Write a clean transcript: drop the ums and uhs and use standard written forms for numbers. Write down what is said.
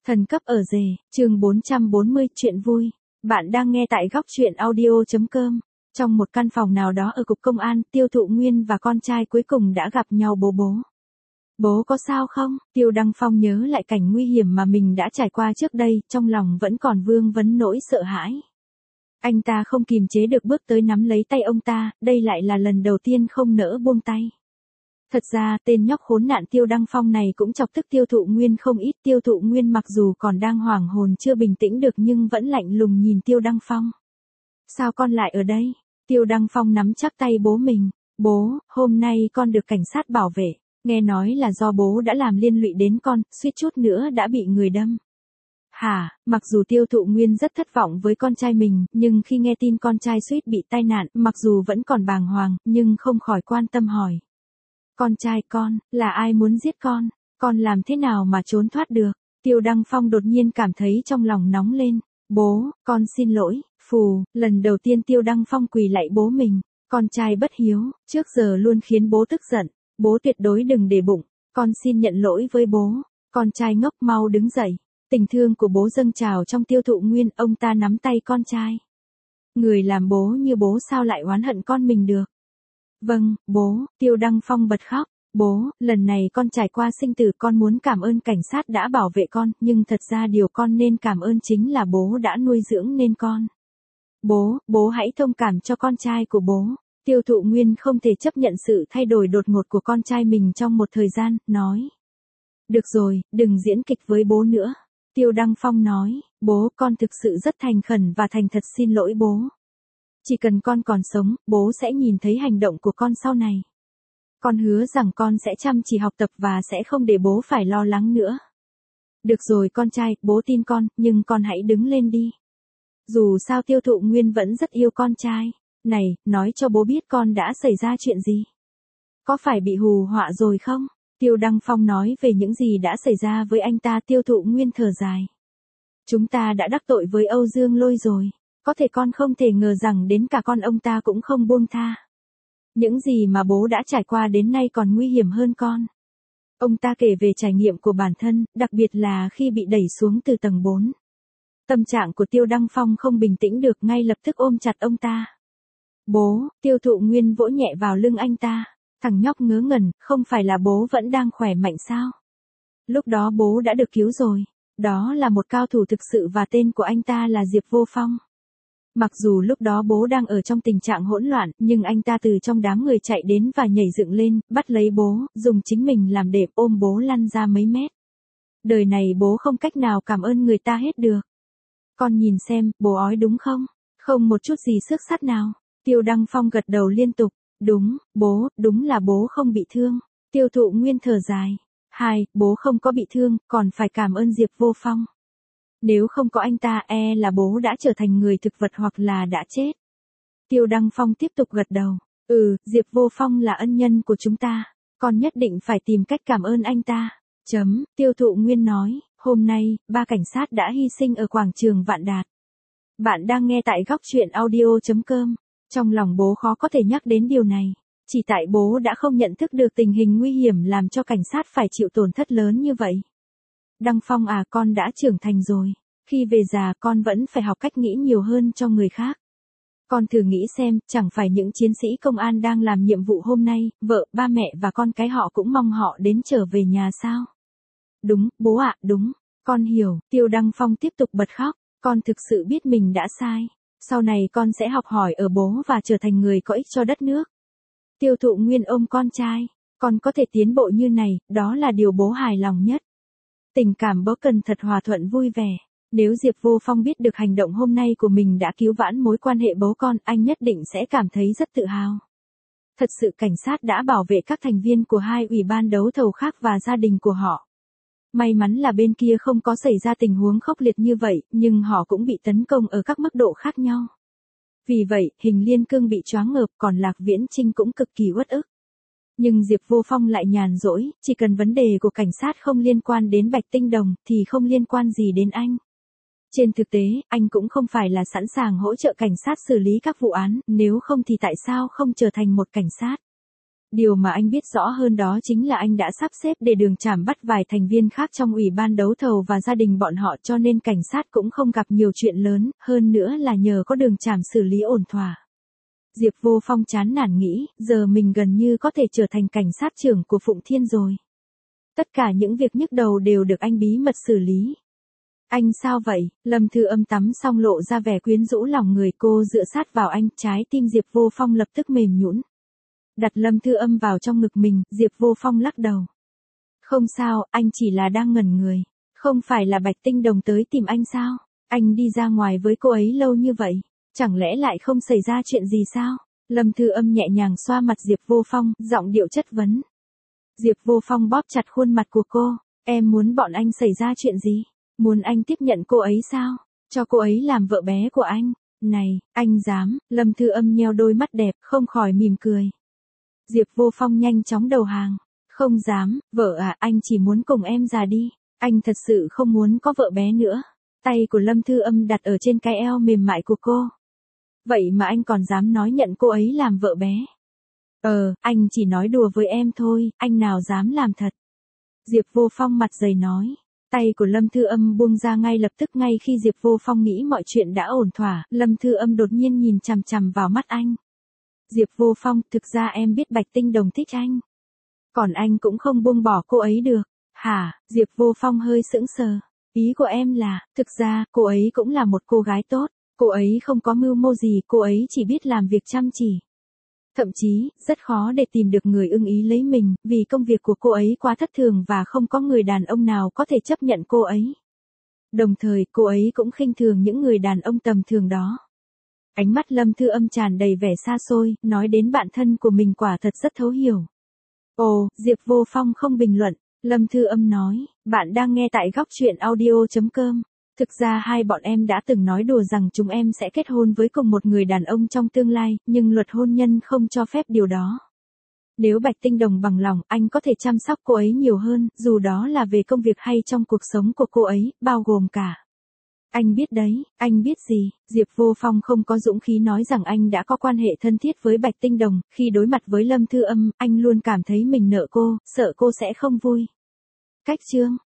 Thần cấp ở rể, chương 440, chuyện vui. Bạn đang nghe tại góc chuyện audio.com. Trong một căn phòng nào đó ở cục công an, Tiêu Thụ Nguyên và con trai cuối cùng đã gặp nhau bố. Bố có sao không? Tiêu Đăng Phong nhớ lại cảnh nguy hiểm mà mình đã trải qua trước đây, trong lòng vẫn còn vương vấn nỗi sợ hãi. Anh ta không kìm chế được bước tới nắm lấy tay ông ta, đây lại là lần đầu tiên không nỡ buông tay. Thật ra, tên nhóc khốn nạn Tiêu Đăng Phong này cũng chọc tức Tiêu Thụ Nguyên không ít. Tiêu Thụ Nguyên mặc dù còn đang hoảng hồn chưa bình tĩnh được nhưng vẫn lạnh lùng nhìn Tiêu Đăng Phong. Sao con lại ở đây? Tiêu Đăng Phong nắm chắc tay bố mình. Bố, hôm nay con được cảnh sát bảo vệ. Nghe nói là do bố đã làm liên lụy đến con, suýt chút nữa đã bị người đâm. Hả, mặc dù Tiêu Thụ Nguyên rất thất vọng với con trai mình, nhưng khi nghe tin con trai suýt bị tai nạn, mặc dù vẫn còn bàng hoàng, nhưng không khỏi quan tâm hỏi. Con trai con, là ai muốn giết con làm thế nào mà trốn thoát được? Tiêu Đăng Phong đột nhiên cảm thấy trong lòng nóng lên. Bố, con xin lỗi, lần đầu tiên Tiêu Đăng Phong quỳ lạy bố mình. Con trai bất hiếu, trước giờ luôn khiến bố tức giận. Bố tuyệt đối đừng để bụng, con xin nhận lỗi với bố. Con trai ngốc mau đứng dậy. Tình thương của bố dâng trào trong Tiêu Thụ Nguyên, ông ta nắm tay con trai. Người làm bố như bố sao lại oán hận con mình được? Vâng, bố, Tiêu Đăng Phong bật khóc. Bố, lần này con trải qua sinh tử, con muốn cảm ơn cảnh sát đã bảo vệ con, nhưng thật ra điều con nên cảm ơn chính là bố đã nuôi dưỡng nên con. Bố hãy thông cảm cho con trai của bố. Tiêu Thụ Nguyên không thể chấp nhận sự thay đổi đột ngột của con trai mình trong một thời gian, nói. Được rồi, đừng diễn kịch với bố nữa. Tiêu Đăng Phong nói, bố, con thực sự rất thành khẩn và thành thật xin lỗi bố. Chỉ cần con còn sống, bố sẽ nhìn thấy hành động của con sau này. Con hứa rằng con sẽ chăm chỉ học tập và sẽ không để bố phải lo lắng nữa. Được rồi con trai, bố tin con, nhưng con hãy đứng lên đi. Dù sao Tiêu Thụ Nguyên vẫn rất yêu con trai. Này, nói cho bố biết con đã xảy ra chuyện gì. Có phải bị hù họa rồi không? Tiêu Đăng Phong nói về những gì đã xảy ra với anh ta. Tiêu Thụ Nguyên thở dài. Chúng ta đã đắc tội với Âu Dương Lôi rồi. Có thể con không thể ngờ rằng đến cả con ông ta cũng không buông tha. Những gì mà bố đã trải qua đến nay còn nguy hiểm hơn con. Ông ta kể về trải nghiệm của bản thân, đặc biệt là khi bị đẩy xuống từ tầng 4. Tâm trạng của Tiêu Đăng Phong không bình tĩnh được, ngay lập tức ôm chặt ông ta. Bố, Tiêu Thụ Nguyên vỗ nhẹ vào lưng anh ta. Thằng nhóc ngớ ngẩn, không phải là bố vẫn đang khỏe mạnh sao? Lúc đó bố đã được cứu rồi. Đó là một cao thủ thực sự và tên của anh ta là Diệp Vô Phong. Mặc dù lúc đó bố đang ở trong tình trạng hỗn loạn, nhưng anh ta từ trong đám người chạy đến và nhảy dựng lên, bắt lấy bố, dùng chính mình làm đệm ôm bố lăn ra mấy mét. Đời này bố không cách nào cảm ơn người ta hết được. Con nhìn xem, bố ói đúng không? Không một chút gì xước sắt nào. Tiêu Đăng Phong gật đầu liên tục. Đúng, bố, đúng là bố không bị thương. Tiêu Thụ Nguyên thở dài. Bố không có bị thương, còn phải cảm ơn Diệp Vô Phong. Nếu không có anh ta là bố đã trở thành người thực vật hoặc là đã chết. Tiêu Đăng Phong tiếp tục gật đầu. Diệp Vô Phong là ân nhân của chúng ta. Con nhất định phải tìm cách cảm ơn anh ta. Tiêu Thụ Nguyên nói, hôm nay, 3 cảnh sát đã hy sinh ở quảng trường Vạn Đạt. Bạn đang nghe tại góc chuyện audio.com. Trong lòng bố khó có thể nhắc đến điều này. Chỉ tại bố đã không nhận thức được tình hình nguy hiểm làm cho cảnh sát phải chịu tổn thất lớn như vậy. Đăng Phong à, con đã trưởng thành rồi. Khi về già con vẫn phải học cách nghĩ nhiều hơn cho người khác. Con thử nghĩ xem, chẳng phải những chiến sĩ công an đang làm nhiệm vụ hôm nay, vợ, ba mẹ và con cái họ cũng mong họ đến trở về nhà sao? Đúng, bố ạ, đúng. Con hiểu. Tiêu Đăng Phong tiếp tục bật khóc. Con thực sự biết mình đã sai. Sau này con sẽ học hỏi ở bố và trở thành người có ích cho đất nước. Tiêu Thụ Nguyên ôm con trai. Con có thể tiến bộ như này, đó là điều bố hài lòng nhất. Tình cảm bố cần thật hòa thuận vui vẻ. Nếu Diệp Vô Phong biết được hành động hôm nay của mình đã cứu vãn mối quan hệ bố con, anh nhất định sẽ cảm thấy rất tự hào. Thật sự cảnh sát đã bảo vệ các thành viên của 2 ủy ban đấu thầu khác và gia đình của họ. May mắn là bên kia không có xảy ra tình huống khốc liệt như vậy, nhưng họ cũng bị tấn công ở các mức độ khác nhau. Vì vậy, Hình Liên Cương bị choáng ngợp, còn Lạc Viễn Trinh cũng cực kỳ uất ức. Nhưng Diệp Vô Phong lại nhàn rỗi, chỉ cần vấn đề của cảnh sát không liên quan đến Bạch Tinh Đồng, thì không liên quan gì đến anh. Trên thực tế, anh cũng không phải là sẵn sàng hỗ trợ cảnh sát xử lý các vụ án, nếu không thì tại sao không trở thành một cảnh sát? Điều mà anh biết rõ hơn đó chính là anh đã sắp xếp để Đường Trảm bắt vài thành viên khác trong ủy ban đấu thầu và gia đình bọn họ, cho nên cảnh sát cũng không gặp nhiều chuyện lớn, hơn nữa là nhờ có Đường Trảm xử lý ổn thỏa. Diệp Vô Phong chán nản nghĩ, giờ mình gần như có thể trở thành cảnh sát trưởng của Phụng Thiên rồi. Tất cả những việc nhức đầu đều được anh bí mật xử lý. Anh sao vậy? Lâm Thư Âm tắm xong lộ ra vẻ quyến rũ lòng người, cô dựa sát vào anh, trái tim Diệp Vô Phong lập tức mềm nhũn. Đặt Lâm Thư Âm vào trong ngực mình, Diệp Vô Phong lắc đầu. Không sao, anh chỉ là đang ngẩn người. Không phải là Bạch Tinh Đồng tới tìm anh sao? Anh đi ra ngoài với cô ấy lâu như vậy, chẳng lẽ lại không xảy ra chuyện gì sao? Lâm Thư Âm nhẹ nhàng xoa mặt Diệp Vô Phong, giọng điệu chất vấn. Diệp Vô Phong bóp chặt khuôn mặt của cô. Em muốn bọn anh xảy ra chuyện gì? Muốn anh tiếp nhận cô ấy sao? Cho cô ấy làm vợ bé của anh? Này, anh dám? Lâm Thư Âm nheo đôi mắt đẹp, không khỏi mỉm cười. Diệp Vô Phong nhanh chóng đầu hàng. Không dám, vợ à, anh chỉ muốn cùng em già đi. Anh thật sự không muốn có vợ bé nữa. Tay của Lâm Thư Âm đặt ở trên cái eo mềm mại của cô. Vậy mà anh còn dám nói nhận cô ấy làm vợ bé? Anh chỉ nói đùa với em thôi, anh nào dám làm thật. Diệp Vô Phong mặt dày nói. Tay của Lâm Thư Âm buông ra ngay lập tức. Ngay khi Diệp Vô Phong nghĩ mọi chuyện đã ổn thỏa, Lâm Thư Âm đột nhiên nhìn chằm chằm vào mắt anh. Diệp Vô Phong, thực ra em biết Bạch Tinh Đồng thích anh. Còn anh cũng không buông bỏ cô ấy được. Hả? Diệp Vô Phong hơi sững sờ. Ý của em là, thực ra, cô ấy cũng là một cô gái tốt. Cô ấy không có mưu mô gì, cô ấy chỉ biết làm việc chăm chỉ. Thậm chí, rất khó để tìm được người ưng ý lấy mình, vì công việc của cô ấy quá thất thường và không có người đàn ông nào có thể chấp nhận cô ấy. Đồng thời, cô ấy cũng khinh thường những người đàn ông tầm thường đó. Ánh mắt Lâm Thư Âm tràn đầy vẻ xa xôi, nói đến bạn thân của mình quả thật rất thấu hiểu. Ồ, Diệp Vô Phong không bình luận. Lâm Thư Âm nói, bạn đang nghe tại góc truyện audio.com. Thực ra hai bọn em đã từng nói đùa rằng chúng em sẽ kết hôn với cùng một người đàn ông trong tương lai, nhưng luật hôn nhân không cho phép điều đó. Nếu Bạch Tinh Đồng bằng lòng, anh có thể chăm sóc cô ấy nhiều hơn, dù đó là về công việc hay trong cuộc sống của cô ấy, bao gồm cả. Anh biết đấy, anh biết gì? Diệp Vô Phong không có dũng khí nói rằng anh đã có quan hệ thân thiết với Bạch Tinh Đồng, khi đối mặt với Lâm Thư Âm, anh luôn cảm thấy mình nợ cô, sợ cô sẽ không vui. Cách chương